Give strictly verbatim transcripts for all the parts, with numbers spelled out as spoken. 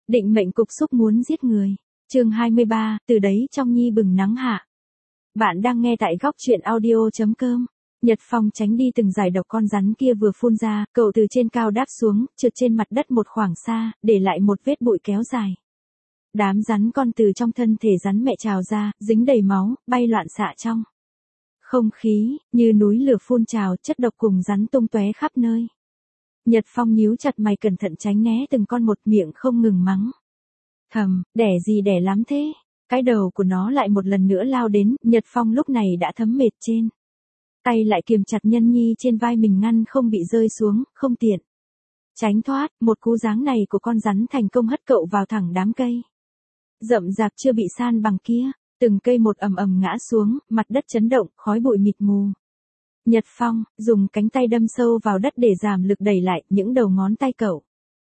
Định mệnh cục xúc muốn giết người. Chương hai mươi ba, từ đấy trong nhi bừng nắng hạ. Bạn đang nghe tại góc truyện audio chấm com. Nhật Phong tránh đi từng giải độc con rắn kia vừa phun ra, cậu từ trên cao đáp xuống, trượt trên mặt đất một khoảng xa, để lại một vết bụi kéo dài. Đám rắn con từ trong thân thể rắn mẹ trào ra, dính đầy máu, bay loạn xạ trong không khí, như núi lửa phun trào, chất độc cùng rắn tung tóe khắp nơi. Nhật Phong nhíu chặt mày cẩn thận tránh né từng con một, miệng không ngừng mắng. Thầm, đẻ gì đẻ lắm thế? Cái đầu của nó lại một lần nữa lao đến, Nhật Phong lúc này đã thấm mệt trên. Tay lại kiềm chặt Nhân Nhi trên vai mình ngăn không bị rơi xuống, không tiện. Tránh thoát, một cú giáng này của con rắn thành công hất cậu vào thẳng đám cây. Rậm rạp chưa bị san bằng kia, từng cây một ầm ầm ngã xuống, mặt đất chấn động, khói bụi mịt mù. Nhật Phong, dùng cánh tay đâm sâu vào đất để giảm lực đẩy lại, những đầu ngón tay cậu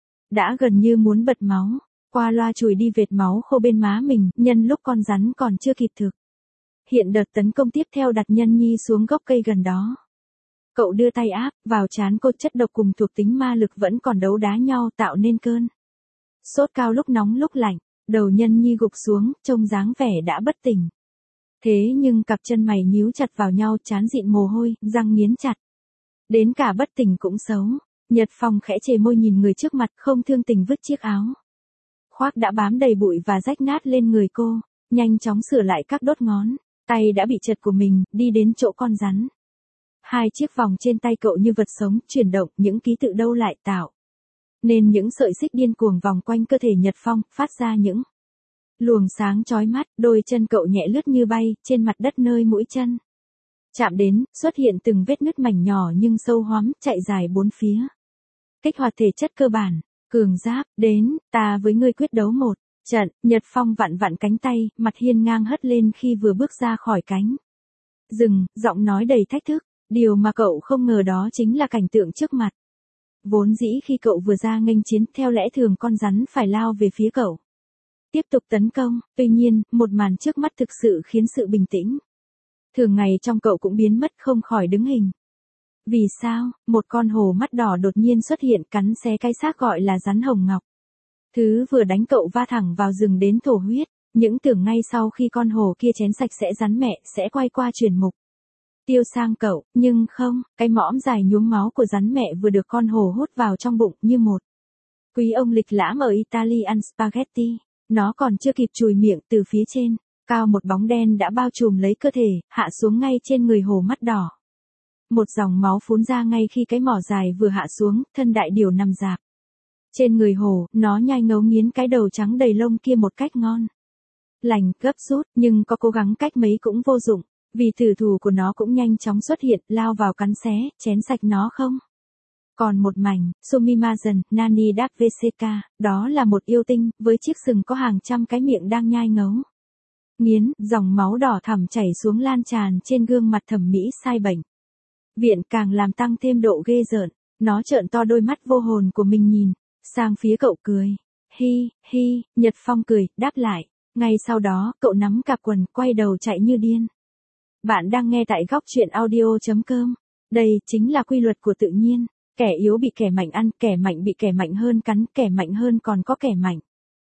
đã gần như muốn bật máu, qua loa chùi đi vệt máu khô bên má mình, nhân lúc con rắn còn chưa kịp thực hiện đợt tấn công tiếp theo đặt Nhân Nhi xuống gốc cây gần đó. Cậu đưa tay áp vào trán cô, chất độc cùng thuộc tính ma lực vẫn còn đấu đá nhau tạo nên cơn sốt cao lúc nóng lúc lạnh, đầu Nhân Nhi gục xuống, trông dáng vẻ đã bất tỉnh. Thế nhưng cặp chân mày nhíu chặt vào nhau, trán dịn mồ hôi, răng nghiến chặt. Đến cả bất tỉnh cũng xấu. Nhật Phong khẽ chề môi nhìn người trước mặt, không thương tình vứt chiếc áo khoác đã bám đầy bụi và rách nát lên người cô, nhanh chóng sửa lại các đốt ngón tay đã bị chật của mình, đi đến chỗ con rắn. Hai chiếc vòng trên tay cậu như vật sống, chuyển động, những ký tự đâu lại tạo nên những sợi xích điên cuồng vòng quanh cơ thể Nhật Phong, phát ra những luồng sáng chói mắt. Đôi chân cậu nhẹ lướt như bay, trên mặt đất nơi mũi chân chạm đến, xuất hiện từng vết nứt mảnh nhỏ nhưng sâu hoắm, chạy dài bốn phía. Kích hoạt thể chất cơ bản, cường giáp, đến, ta với ngươi quyết đấu một trận. Nhật Phong vặn vặn cánh tay, mặt hiên ngang hất lên khi vừa bước ra khỏi cánh rừng, giọng nói đầy thách thức. Điều mà cậu không ngờ đó chính là cảnh tượng trước mặt. Vốn dĩ khi cậu vừa ra nghênh chiến, theo lẽ thường con rắn phải lao về phía cậu, tiếp tục tấn công, tuy nhiên, một màn trước mắt thực sự khiến sự bình tĩnh thường ngày trong cậu cũng biến mất, không khỏi đứng hình. Vì sao, một con hổ mắt đỏ đột nhiên xuất hiện cắn xé cái xác gọi là rắn hồng ngọc. Thứ vừa đánh cậu va thẳng vào rừng đến thổ huyết, những tưởng ngay sau khi con hổ kia chén sạch sẽ rắn mẹ sẽ quay qua chuyển mục tiêu sang cậu, nhưng không, cái mõm dài nhuốm máu của rắn mẹ vừa được con hổ hút vào trong bụng như một quý ông lịch lãm ở Italy ăn spaghetti. Nó còn chưa kịp chùi miệng, từ phía trên cao một bóng đen đã bao trùm lấy cơ thể, hạ xuống ngay trên người hổ mắt đỏ. Một dòng máu phun ra ngay khi cái mỏ dài vừa hạ xuống, thân đại điểu nằm rạp trên người hổ, nó nhai ngấu nghiến cái đầu trắng đầy lông kia một cách ngon lành, gấp rút, nhưng có cố gắng cách mấy cũng vô dụng, vì tử thủ của nó cũng nhanh chóng xuất hiện, lao vào cắn xé, chén sạch nó không. Còn một mảnh, Sumimasen, Nani Dark vê xê ca, đó là một yêu tinh, với chiếc sừng có hàng trăm cái miệng đang nhai ngấu nghiến, dòng máu đỏ thẳm chảy xuống lan tràn trên gương mặt thẩm mỹ sai bệnh viện, càng làm tăng thêm độ ghê rợn. Nó trợn to đôi mắt vô hồn của mình nhìn sang phía cậu, cười. Hi, hi, Nhật Phong cười, đáp lại. Ngay sau đó, cậu nắm cặp quần, quay đầu chạy như điên. Bạn đang nghe tại góc truyện audio chấm com. Đây chính là quy luật của tự nhiên. Kẻ yếu bị kẻ mạnh ăn, kẻ mạnh bị kẻ mạnh hơn cắn, kẻ mạnh hơn còn có kẻ mạnh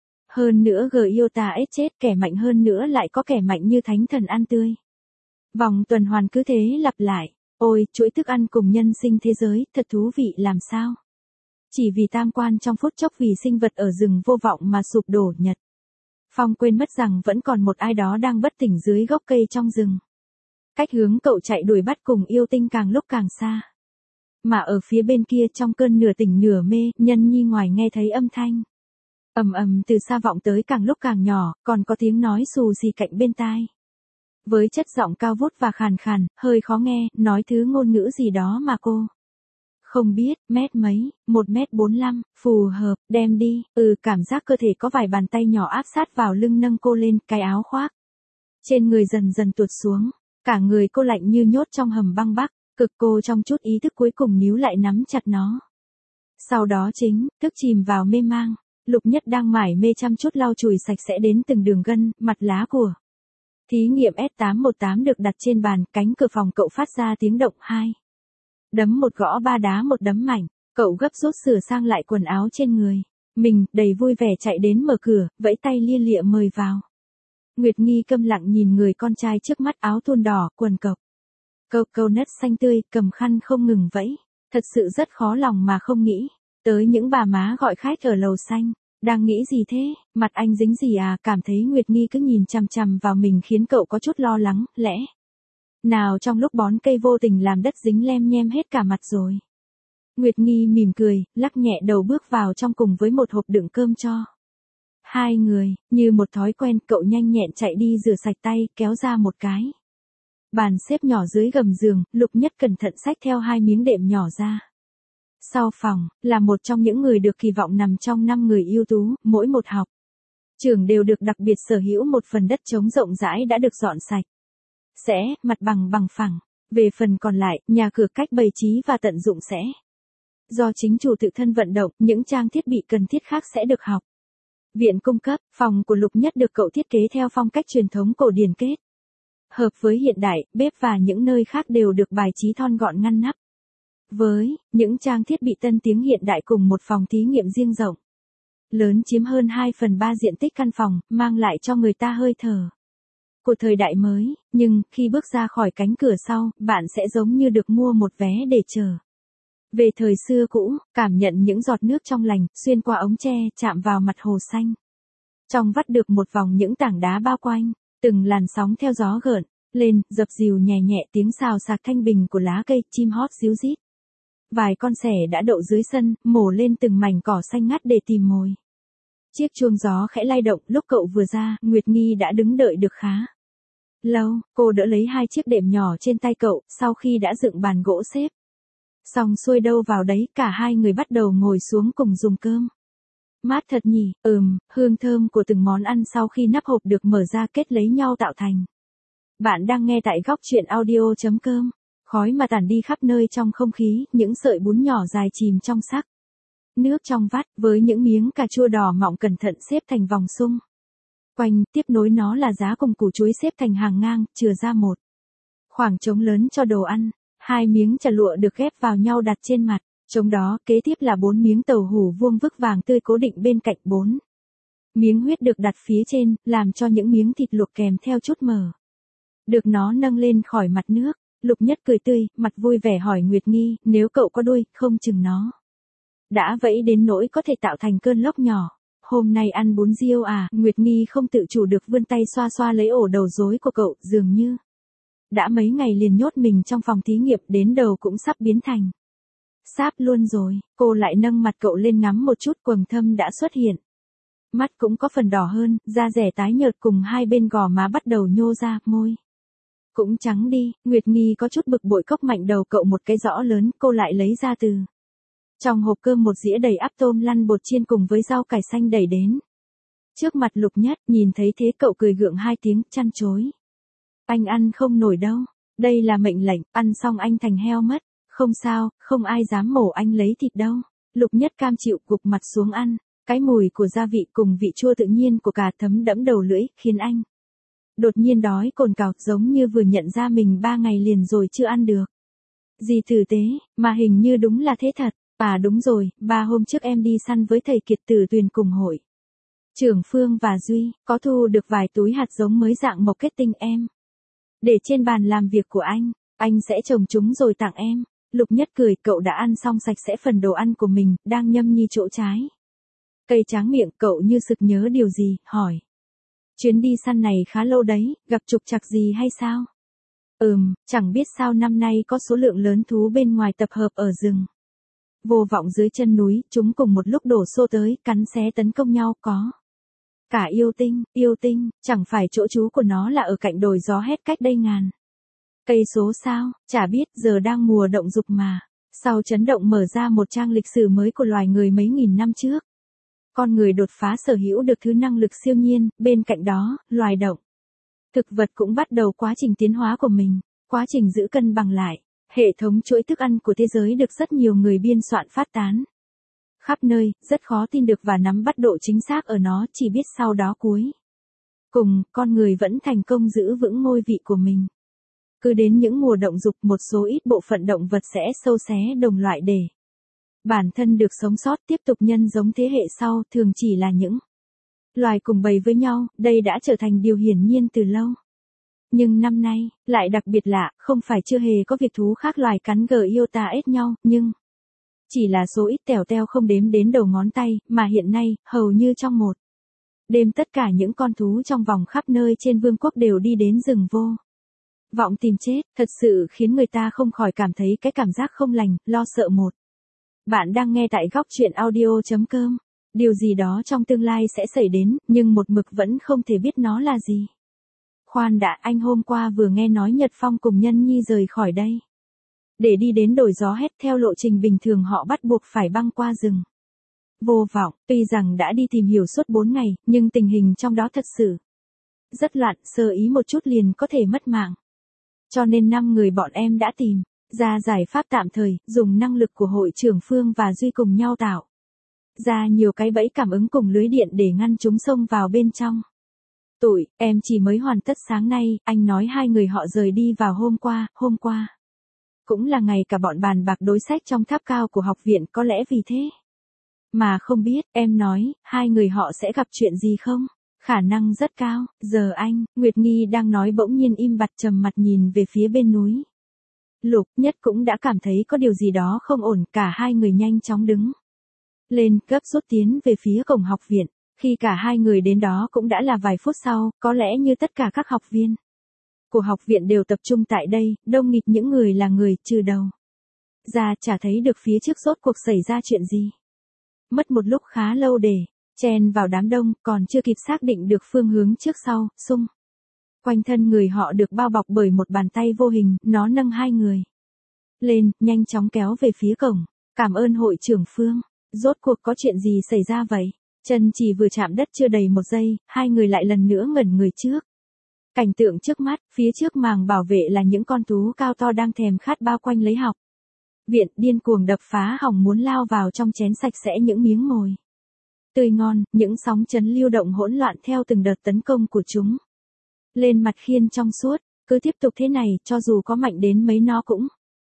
hơn nữa Giota ết chết, kẻ mạnh hơn nữa lại có kẻ mạnh như thánh thần ăn tươi. Vòng tuần hoàn cứ thế lặp lại. Ôi, chuỗi thức ăn cùng nhân sinh thế giới, thật thú vị làm sao. Chỉ vì tam quan trong phút chốc, vì sinh vật ở rừng vô vọng mà sụp đổ. Nhật Phong quên mất rằng vẫn còn một ai đó đang bất tỉnh dưới gốc cây trong rừng. Cách hướng cậu chạy đuổi bắt cùng yêu tinh càng lúc càng xa. Mà ở phía bên kia, trong cơn nửa tỉnh nửa mê, Nhân Nhi ngoài nghe thấy âm thanh ầm ầm từ xa vọng tới, càng lúc càng nhỏ, còn có tiếng nói xù xì cạnh bên tai. Với chất giọng cao vút và khàn khàn, hơi khó nghe, nói thứ ngôn ngữ gì đó mà cô không biết. Mét mấy, một mét bốn lăm, phù hợp, đem đi. Ừ, cảm giác cơ thể có vài bàn tay nhỏ áp sát vào lưng nâng cô lên, cái áo khoác trên người dần dần tuột xuống. Cả người cô lạnh như nhốt trong hầm băng bắc, cực cô trong chút ý thức cuối cùng níu lại nắm chặt nó. Sau đó chính, thức chìm vào mê mang. Lục Nhất đang mải mê chăm chút lau chùi sạch sẽ đến từng đường gân, mặt lá của thí nghiệm S tám một tám được đặt trên bàn, cánh cửa phòng cậu phát ra tiếng động. Hai đấm một gõ ba đá một đấm mạnh, cậu gấp rút sửa sang lại quần áo trên người. Mình, đầy vui vẻ chạy đến mở cửa, vẫy tay lia lịa mời vào. Nguyệt Nghi câm lặng nhìn người con trai trước mắt, áo thun đỏ, quần cộc. Câu câu nất xanh tươi, cầm khăn không ngừng vẫy. Thật sự rất khó lòng mà không nghĩ. Tới những bà má gọi khách ở lầu xanh. Đang nghĩ gì thế, mặt anh dính gì à, cảm thấy Nguyệt Nghi cứ nhìn chằm chằm vào mình khiến cậu có chút lo lắng, lẽ nào trong lúc bón cây vô tình làm đất dính lem nhem hết cả mặt rồi. Nguyệt Nghi mỉm cười, lắc nhẹ đầu bước vào trong cùng với một hộp đựng cơm cho hai người, như một thói quen cậu nhanh nhẹn chạy đi rửa sạch tay, kéo ra một cái bàn xếp nhỏ dưới gầm giường, Lục Nhất cẩn thận xách theo hai miếng đệm nhỏ ra. Sau phòng, là một trong những người được kỳ vọng nằm trong năm người ưu tú, mỗi một học trường đều được đặc biệt sở hữu một phần đất trống rộng rãi đã được dọn sạch. Sẽ, mặt bằng bằng phẳng. Về phần còn lại, nhà cửa cách bày trí và tận dụng sẽ do chính chủ tự thân vận động, những trang thiết bị cần thiết khác sẽ được học viện cung cấp. Phòng của Lục Nhất được cậu thiết kế theo phong cách truyền thống cổ điển kết hợp với hiện đại, bếp và những nơi khác đều được bài trí thon gọn ngăn nắp. Với những trang thiết bị tân tiến hiện đại cùng một phòng thí nghiệm riêng rộng lớn chiếm hơn hai phần ba diện tích căn phòng, mang lại cho người ta hơi thở của thời đại mới, nhưng khi bước ra khỏi cánh cửa sau, bạn sẽ giống như được mua một vé để trở về thời xưa cũ, cảm nhận những giọt nước trong lành xuyên qua ống tre, chạm vào mặt hồ xanh. Trong vắt được một vòng những tảng đá bao quanh, từng làn sóng theo gió gợn lên, dập dìu nhẹ nhẹ tiếng xào xạc thanh bình của lá cây, chim hót ríu rít. Vài con sẻ đã đậu dưới sân, mổ lên từng mảnh cỏ xanh ngắt để tìm mồi. Chiếc chuông gió khẽ lay động, lúc cậu vừa ra, Nguyệt Nghi đã đứng đợi được khá lâu. Cô đỡ lấy hai chiếc đệm nhỏ trên tay cậu, sau khi đã dựng bàn gỗ xếp xong xuôi đâu vào đấy, cả hai người bắt đầu ngồi xuống cùng dùng cơm. Mát thật nhỉ, ừm, hương thơm của từng món ăn sau khi nắp hộp được mở ra kết lấy nhau tạo thành. Bạn đang nghe tại góc truyện audio.com. Khói mà tản đi khắp nơi trong không khí, những sợi bún nhỏ dài chìm trong sắc nước trong vắt, với những miếng cà chua đỏ mọng cẩn thận xếp thành vòng xung quanh, tiếp nối nó là giá cùng củ chuối xếp thành hàng ngang, chừa ra một khoảng trống lớn cho đồ ăn. Hai miếng chả lụa được ghép vào nhau đặt trên mặt trống đó, kế tiếp là bốn miếng tàu hủ vuông vức vàng tươi cố định bên cạnh bốn miếng huyết được đặt phía trên, làm cho những miếng thịt luộc kèm theo chút mỡ được nó nâng lên khỏi mặt nước. Lục Nhất cười tươi, mặt vui vẻ hỏi Nguyệt Nghi, nếu cậu có đuôi, không chừng nó đã vẫy đến nỗi có thể tạo thành cơn lốc nhỏ. Hôm nay ăn bún riêu à? Nguyệt Nghi không tự chủ được vươn tay xoa xoa lấy ổ đầu rối của cậu, dường như đã mấy ngày liền nhốt mình trong phòng thí nghiệm, đến đầu cũng sắp biến thành sáp luôn rồi. Cô lại nâng mặt cậu lên ngắm một chút, quầng thâm đã xuất hiện. Mắt cũng có phần đỏ hơn, da rẻ tái nhợt cùng hai bên gò má bắt đầu nhô ra, môi cũng trắng đi. Nguyệt Nghi có chút bực bội cốc mạnh đầu cậu một cái rõ lớn, cô lại lấy ra từ trong hộp cơm một dĩa đầy ắp tôm lăn bột chiên cùng với rau cải xanh đẩy đến trước mặt Lục Nhất. Nhìn thấy thế cậu cười gượng hai tiếng, chăn chối. Anh ăn không nổi đâu, đây là mệnh lệnh, ăn xong anh thành heo mất. Không sao, không ai dám mổ anh lấy thịt đâu. Lục Nhất cam chịu gục mặt xuống ăn, cái mùi của gia vị cùng vị chua tự nhiên của cà thấm đẫm đầu lưỡi, khiến anh đột nhiên đói cồn cào, giống như vừa nhận ra mình ba ngày liền rồi chưa ăn được gì tử tế, mà hình như đúng là thế thật. À đúng rồi, ba hôm trước em đi săn với thầy Kiệt Tử Tuyền cùng hội trưởng Phương và Duy, có thu được vài túi hạt giống mới dạng mộc kết tinh, em để trên bàn làm việc của anh, anh sẽ trồng chúng rồi tặng em. Lục Nhất cười, cậu đã ăn xong sạch sẽ phần đồ ăn của mình, đang nhâm nhi chỗ trái cây tráng miệng, cậu như sực nhớ điều gì, hỏi. Chuyến đi săn này khá lâu đấy, gặp trục trặc gì hay sao? Ừm, chẳng biết sao năm nay có số lượng lớn thú bên ngoài tập hợp ở rừng vô vọng dưới chân núi, chúng cùng một lúc đổ xô tới, cắn xé tấn công nhau, có cả yêu tinh. Yêu tinh, chẳng phải chỗ trú của nó là ở cạnh đồi gió hét cách đây ngàn cây số sao? Chả biết, giờ đang mùa động dục mà. Sau chấn động mở ra một trang lịch sử mới của loài người mấy nghìn năm trước, con người đột phá sở hữu được thứ năng lực siêu nhiên. Bên cạnh đó, loài động thực vật cũng bắt đầu quá trình tiến hóa của mình, quá trình giữ cân bằng lại. Hệ thống chuỗi thức ăn của thế giới được rất nhiều người biên soạn phát tán khắp nơi, rất khó tin được và nắm bắt độ chính xác ở nó, chỉ biết sau đó cuối cùng, con người vẫn thành công giữ vững ngôi vị của mình. Cứ đến những mùa động dục, một số ít bộ phận động vật sẽ sâu xé đồng loại để Bản thân được sống sót tiếp tục nhân giống thế hệ sau thường chỉ là những loài cùng bầy với nhau, đây đã trở thành điều hiển nhiên từ lâu. Nhưng năm nay, lại đặc biệt lạ, không phải chưa hề có việc thú khác loài cắn gờ yêu ta ết nhau, nhưng chỉ là số ít tèo teo không đếm đến đầu ngón tay, mà hiện nay, hầu như trong một đêm tất cả những con thú trong vòng khắp nơi trên vương quốc đều đi đến rừng vô vọng tìm chết, thật sự khiến người ta không khỏi cảm thấy cái cảm giác không lành, lo sợ một. Bạn đang nghe tại góc chuyện audio.com. Điều gì đó trong tương lai sẽ xảy đến, nhưng một mực vẫn không thể biết nó là gì. Khoan đã, anh hôm qua vừa nghe nói Nhật Phong cùng Nhân Nhi rời khỏi đây. Để đi đến đồi gió hét theo lộ trình bình thường họ bắt buộc phải băng qua rừng vô vọng, tuy rằng đã đi tìm hiểu suốt bốn ngày, nhưng tình hình trong đó thật sự rất loạn, sơ ý một chút liền có thể mất mạng. Cho nên năm người bọn em đã tìm ra giải pháp tạm thời, dùng năng lực của hội trưởng Phương và Duy cùng nhau tạo ra nhiều cái bẫy cảm ứng cùng lưới điện để ngăn chúng xông vào bên trong. Tụi, em chỉ mới hoàn tất sáng nay, anh nói hai người họ rời đi vào hôm qua, hôm qua. Cũng là ngày cả bọn bàn bạc đối sách trong tháp cao của học viện, có lẽ vì thế. Mà không biết, em nói, hai người họ sẽ gặp chuyện gì không? Khả năng rất cao, giờ anh, Nguyệt Nghi đang nói bỗng nhiên im bặt trầm mặt nhìn về phía bên núi. Lục Nhất cũng đã cảm thấy có điều gì đó không ổn, cả hai người nhanh chóng đứng lên, gấp rút tiến về phía cổng học viện. Khi cả hai người đến đó cũng đã là vài phút sau, có lẽ như tất cả các học viên của học viện đều tập trung tại đây, đông nghịt những người là người, trừ đầu ra chả thấy được phía trước rốt cuộc xảy ra chuyện gì. Mất một lúc khá lâu để chen vào đám đông, còn chưa kịp xác định được phương hướng trước sau, xung quanh thân người họ được bao bọc bởi một bàn tay vô hình, nó nâng hai người lên, nhanh chóng kéo về phía cổng. Cảm ơn hội trưởng Phương. Rốt cuộc có chuyện gì xảy ra vậy? Chân chỉ vừa chạm đất chưa đầy một giây, hai người lại lần nữa ngẩn người trước. Cảnh tượng trước mắt, phía trước màng bảo vệ là những con thú cao to đang thèm khát bao quanh lấy học viện, điên cuồng đập phá hỏng muốn lao vào trong chén sạch sẽ những miếng mồi tươi ngon, những sóng chấn lưu động hỗn loạn theo từng đợt tấn công của chúng lên mặt khiên trong suốt. Cứ tiếp tục thế này, cho dù có mạnh đến mấy nó cũng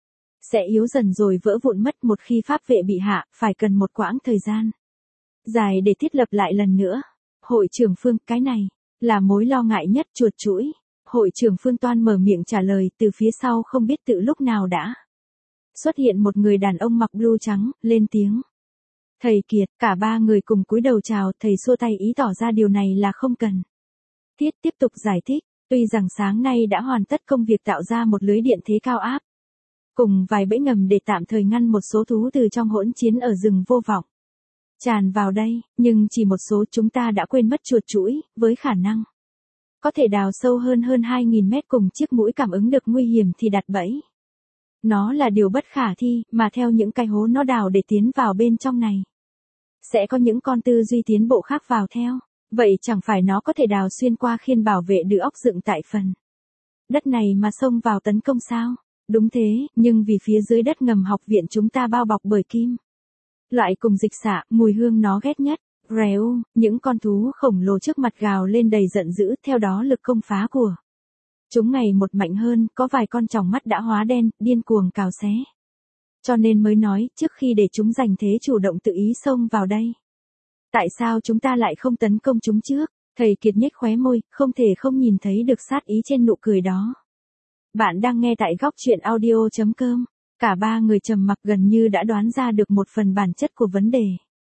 sẽ yếu dần rồi vỡ vụn mất. Một khi pháp vệ bị hạ, phải cần một quãng thời gian dài để thiết lập lại lần nữa. Hội trưởng Phương, cái này là mối lo ngại nhất. Chuột chuỗi. Hội trưởng Phương Toan mở miệng trả lời, từ phía sau không biết tự lúc nào đã xuất hiện một người đàn ông mặc blue trắng, lên tiếng. Thầy Kiệt, cả ba người cùng cúi đầu chào, thầy xua tay ý tỏ ra điều này là không cần thiết tiếp tục giải thích. Tuy rằng sáng nay đã hoàn tất công việc tạo ra một lưới điện thế cao áp, cùng vài bẫy ngầm để tạm thời ngăn một số thú từ trong hỗn chiến ở rừng vô vọng tràn vào đây, nhưng chỉ một số chúng ta đã quên mất chuột chuỗi, với khả năng có thể đào sâu hơn hơn hai nghìn mét cùng chiếc mũi cảm ứng được nguy hiểm thì đặt bẫy. Nó là điều bất khả thi, mà theo những cái hố nó đào để tiến vào bên trong này, sẽ có những con tư duy tiến bộ khác vào theo. Vậy chẳng phải nó có thể đào xuyên qua khiên bảo vệ được ốc dựng tại phần đất này mà xông vào tấn công sao? Đúng thế, nhưng vì phía dưới đất ngầm học viện chúng ta bao bọc bởi kim loại cùng dịch xạ, mùi hương nó ghét nhất. Rèo, những con thú khổng lồ trước mặt gào lên đầy giận dữ, theo đó lực công phá của chúng ngày một mạnh hơn, có vài con tròng mắt đã hóa đen, điên cuồng cào xé. Cho nên mới nói, trước khi để chúng giành thế chủ động tự ý xông vào đây, tại sao chúng ta lại không tấn công chúng trước? Thầy Kiệt nhếch khóe môi, không thể không nhìn thấy được sát ý trên nụ cười đó. Bạn đang nghe tại góc chuyện audio.com. Cả ba người trầm mặc gần như đã đoán ra được một phần bản chất của vấn đề.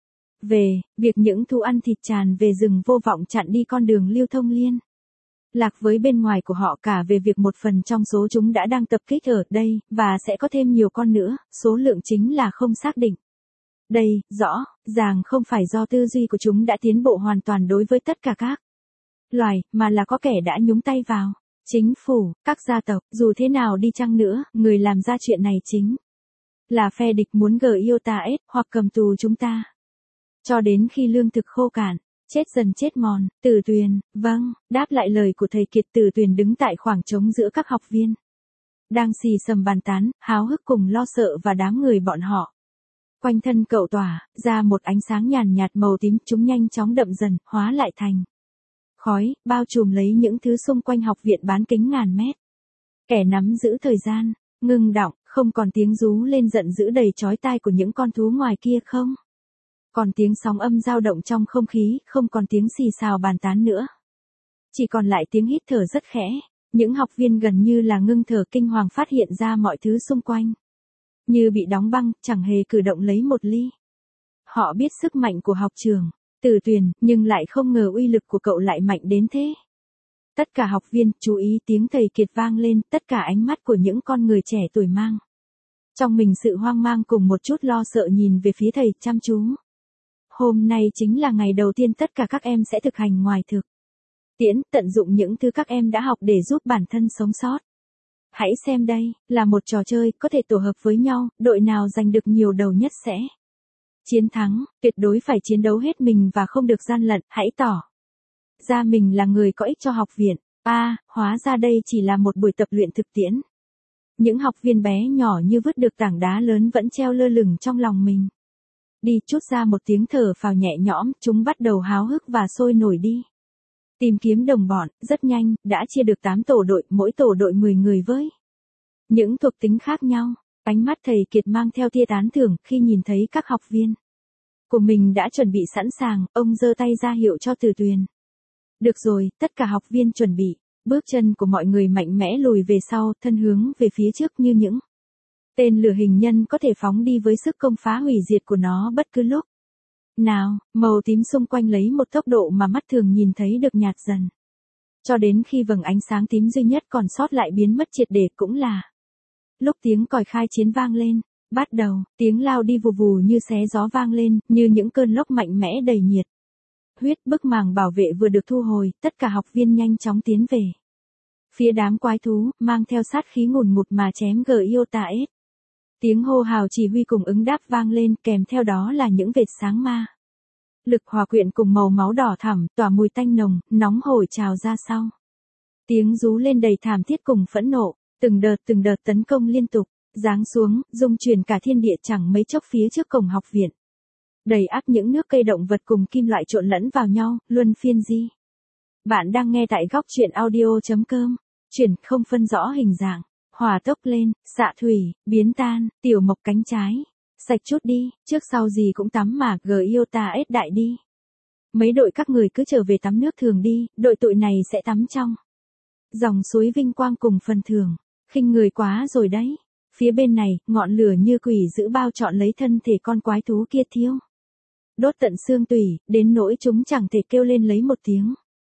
Về, việc những thú ăn thịt tràn về rừng vô vọng chặn đi con đường lưu thông liên lạc với bên ngoài của họ, cả về việc một phần trong số chúng đã đang tập kích ở đây, và sẽ có thêm nhiều con nữa, số lượng chính là không xác định. Đây, rõ ràng không phải do tư duy của chúng đã tiến bộ hoàn toàn đối với tất cả các loài, mà là có kẻ đã nhúng tay vào. Chính phủ, các gia tộc, dù thế nào đi chăng nữa, người làm ra chuyện này chính là phe địch muốn gờ yêu ta ết, hoặc cầm tù chúng ta. Cho đến khi lương thực khô cạn, chết dần chết mòn. Từ Tuyền, vâng, đáp lại lời của thầy Kiệt. Từ Tuyền đứng tại khoảng trống giữa các học viên đang xì xầm bàn tán, háo hức cùng lo sợ, và đám người bọn họ quanh thân cậu tỏa ra một ánh sáng nhàn nhạt màu tím. Chúng nhanh chóng đậm dần, hóa lại thành khói, bao trùm lấy những thứ xung quanh học viện bán kính ngàn mét. Kẻ nắm giữ thời gian, Ngưng đọng, không còn tiếng rú lên giận dữ đầy chói tai của những con thú ngoài kia không. Còn tiếng sóng âm dao động trong không khí, không còn tiếng xì xào bàn tán nữa. Chỉ còn lại tiếng hít thở rất khẽ, những học viên gần như là ngưng thở kinh hoàng phát hiện ra mọi thứ xung quanh. Như bị đóng băng, chẳng hề cử động lấy một ly. Họ biết sức mạnh của học trường, Từ Tuyền, nhưng lại không ngờ uy lực của cậu lại mạnh đến thế. Tất cả học viên, chú ý tiếng thầy Kiệt vang lên, tất cả ánh mắt của những con người trẻ tuổi mang trong mình sự hoang mang cùng một chút lo sợ nhìn về phía thầy chăm chú. Hôm nay chính là ngày đầu tiên tất cả các em sẽ thực hành ngoài thực tiễn, tận dụng những thứ các em đã học để giúp bản thân sống sót. Hãy xem đây, là một trò chơi, có thể tổ hợp với nhau, đội nào giành được nhiều đầu nhất sẽ chiến thắng, tuyệt đối phải chiến đấu hết mình và không được gian lận, hãy tỏ ra mình là người có ích cho học viện. A, à, hóa ra đây chỉ là một buổi tập luyện thực tiễn. Những học viên bé nhỏ như vứt được tảng đá lớn vẫn treo lơ lửng trong lòng mình. Đi chút ra một tiếng thở phào nhẹ nhõm, chúng bắt đầu háo hức và sôi nổi đi. Tìm kiếm đồng bọn, rất nhanh, đã chia được tám tổ đội, mỗi tổ đội mười người với những thuộc tính khác nhau. Ánh mắt thầy Kiệt mang theo tia tán thưởng khi nhìn thấy các học viên của mình đã chuẩn bị sẵn sàng, ông giơ tay ra hiệu cho Từ Tuyền. Được rồi, tất cả học viên chuẩn bị, bước chân của mọi người mạnh mẽ lùi về sau, thân hướng về phía trước như những tên lửa hình nhân có thể phóng đi với sức công phá hủy diệt của nó bất cứ lúc nào. Màu tím xung quanh lấy một tốc độ mà mắt thường nhìn thấy được nhạt dần, cho đến khi vầng ánh sáng tím duy nhất còn sót lại biến mất triệt để, cũng là lúc tiếng còi khai chiến vang lên. Bắt đầu, tiếng lao đi vù vù như xé gió vang lên, như những cơn lốc mạnh mẽ đầy nhiệt huyết. Bức màng bảo vệ vừa được thu hồi, tất cả học viên nhanh chóng tiến về phía đám quái thú, mang theo sát khí ngùn ngụt mà chém Giota S. Tiếng hô hào chỉ huy cùng ứng đáp vang lên, kèm theo đó là những vệt sáng ma lực hòa quyện cùng màu máu đỏ thẳm, tỏa mùi tanh nồng, nóng hổi trào ra sau. Tiếng rú lên đầy thảm thiết cùng phẫn nộ, từng đợt từng đợt tấn công liên tục giáng xuống, rung chuyển cả thiên địa. Chẳng mấy chốc phía trước cổng học viện đầy ắp những nước cây động vật cùng kim loại trộn lẫn vào nhau, luân phiên di. Bạn đang nghe tại góc truyện audio.com. Chuyển không phân rõ hình dạng, hỏa tốc lên, xạ thủy, biến tan, tiểu mộc cánh trái. Sạch chút đi, trước sau gì cũng tắm mà, Giota S đại đi. Mấy đội các người cứ trở về tắm nước thường đi, đội tụi này sẽ tắm trong dòng suối vinh quang cùng phần thưởng. Khinh người quá rồi đấy. Phía bên này, ngọn lửa như quỷ dữ bao trọn lấy thân thể con quái thú kia thiêu đốt tận xương tủy, đến nỗi chúng chẳng thể kêu lên lấy một tiếng.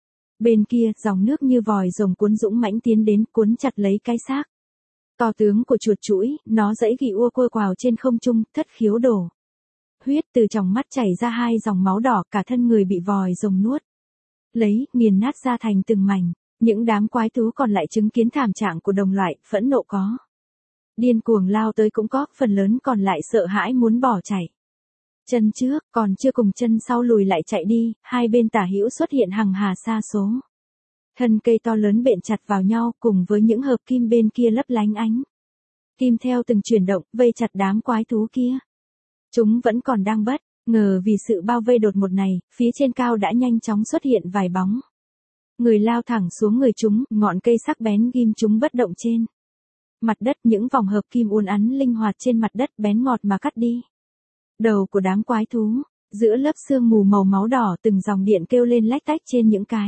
Bên kia, dòng nước như vòi rồng cuốn dũng mãnh tiến đến, cuốn chặt lấy cái xác to tướng của chuột chuỗi, nó dãy gỉ ua quơ quào trên không trung, thất khiếu đổ huyết, từ tròng mắt chảy ra hai dòng máu đỏ, cả thân người bị vòi rồng nuốt lấy, nghiền nát ra thành từng mảnh. Những đám quái thú còn lại chứng kiến thảm trạng của đồng loại, phẫn nộ có, điên cuồng lao tới cũng có, phần lớn còn lại sợ hãi muốn bỏ chạy. Chân trước, còn chưa cùng chân sau lùi lại chạy đi, hai bên tả hữu xuất hiện hằng hà sa số thân cây to lớn bện chặt vào nhau, cùng với những hợp kim bên kia lấp lánh ánh kim theo từng chuyển động, vây chặt đám quái thú kia. Chúng vẫn còn đang bất ngờ vì sự bao vây đột ngột này, phía trên cao đã nhanh chóng xuất hiện vài bóng người lao thẳng xuống người chúng, ngọn cây sắc bén ghim chúng bất động trên mặt đất. Những vòng hợp kim uốn ắn linh hoạt trên mặt đất, bén ngọt mà cắt đi đầu của đám quái thú. Giữa lớp sương mù màu máu đỏ, từng dòng điện kêu lên lách tách trên những cái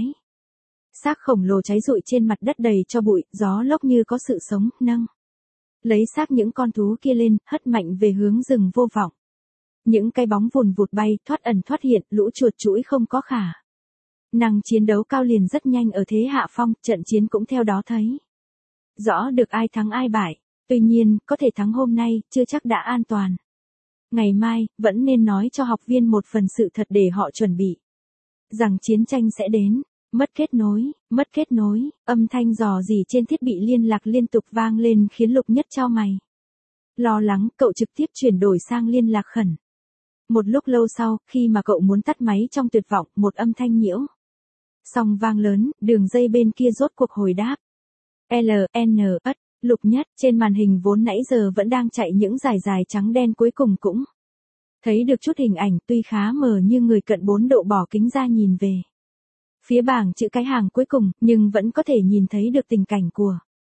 xác khổng lồ cháy rụi trên mặt đất đầy cho bụi. Gió lốc như có sự sống, nâng lấy xác những con thú kia lên, hất mạnh về hướng rừng vô vọng. Những cái bóng vùn vụt bay, thoát ẩn thoát hiện, lũ chuột chuỗi không có khả năng chiến đấu cao liền rất nhanh ở thế hạ phong, trận chiến cũng theo đó thấy rõ được ai thắng ai bại. Tuy nhiên, có thể thắng hôm nay, chưa chắc đã an toàn. Ngày mai, vẫn nên nói cho học viên một phần sự thật để họ chuẩn bị rằng chiến tranh sẽ đến. Mất kết nối, mất kết nối, âm thanh dò dỉ trên thiết bị liên lạc liên tục vang lên khiến Lục Nhất chau mày. Lo lắng, cậu trực tiếp chuyển đổi sang liên lạc khẩn. Một lúc lâu sau, khi mà cậu muốn tắt máy trong tuyệt vọng, một âm thanh nhiễu song vang lớn, đường dây bên kia rốt cuộc hồi đáp. L N ất, Lục Nhất, trên màn hình vốn nãy giờ vẫn đang chạy những dải dài trắng đen, cuối cùng cũng thấy được chút hình ảnh, tuy khá mờ như người cận bốn độ bỏ kính ra nhìn về phía bảng chữ cái hàng cuối cùng, nhưng vẫn có thể nhìn thấy được tình cảnh của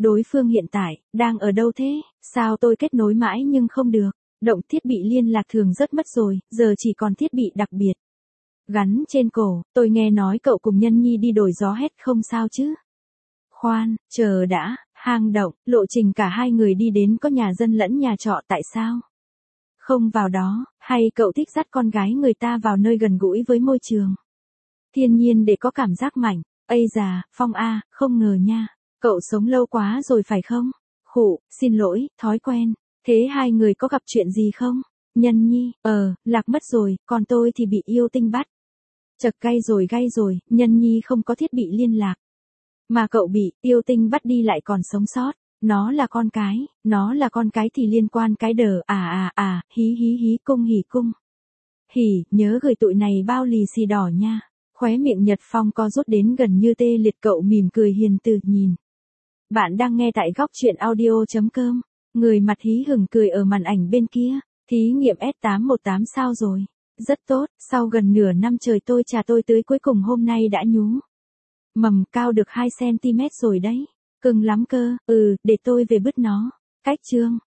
đối phương hiện tại, đang ở đâu thế? Sao tôi kết nối mãi nhưng không được? Động thiết bị liên lạc thường rất mất rồi, giờ chỉ còn thiết bị đặc biệt. Gắn trên cổ, tôi nghe nói cậu cùng Nhân Nhi đi đổi gió hết không sao chứ? Khoan, chờ đã, hang động, lộ trình cả hai người đi đến có nhà dân lẫn nhà trọ tại sao? Không vào đó, hay cậu thích dắt con gái người ta vào nơi gần gũi với môi trường thiên nhiên để có cảm giác mạnh? Ây già, Phong a, không ngờ nha. Cậu sống lâu quá rồi phải không? Khụ, xin lỗi, thói quen. Thế hai người có gặp chuyện gì không? Nhân Nhi, ờ, lạc mất rồi, còn tôi thì bị yêu tinh bắt. Chật gay rồi gay rồi, Nhân Nhi không có thiết bị liên lạc. Mà cậu bị, yêu tinh bắt đi lại còn sống sót. Nó là con cái, nó là con cái thì liên quan cái đờ, à à à, hí hí hí cung hỉ cung. Hỉ, nhớ gửi tụi này bao lì xì đỏ nha. Khóe miệng Nhật Phong co rút đến gần như tê liệt, cậu mỉm cười hiền từ nhìn. Bạn đang nghe tại góc truyện audio.com. Người mặt hí hửng cười ở màn ảnh bên kia. Thí nghiệm S tám một tám sao rồi? Rất tốt, sau gần nửa năm trời tôi trà tôi tưới cuối cùng hôm nay đã nhú mầm cao được hai xăng ti mét rồi đấy. Cưng lắm cơ, ừ, để tôi về bứt nó. Cách chương.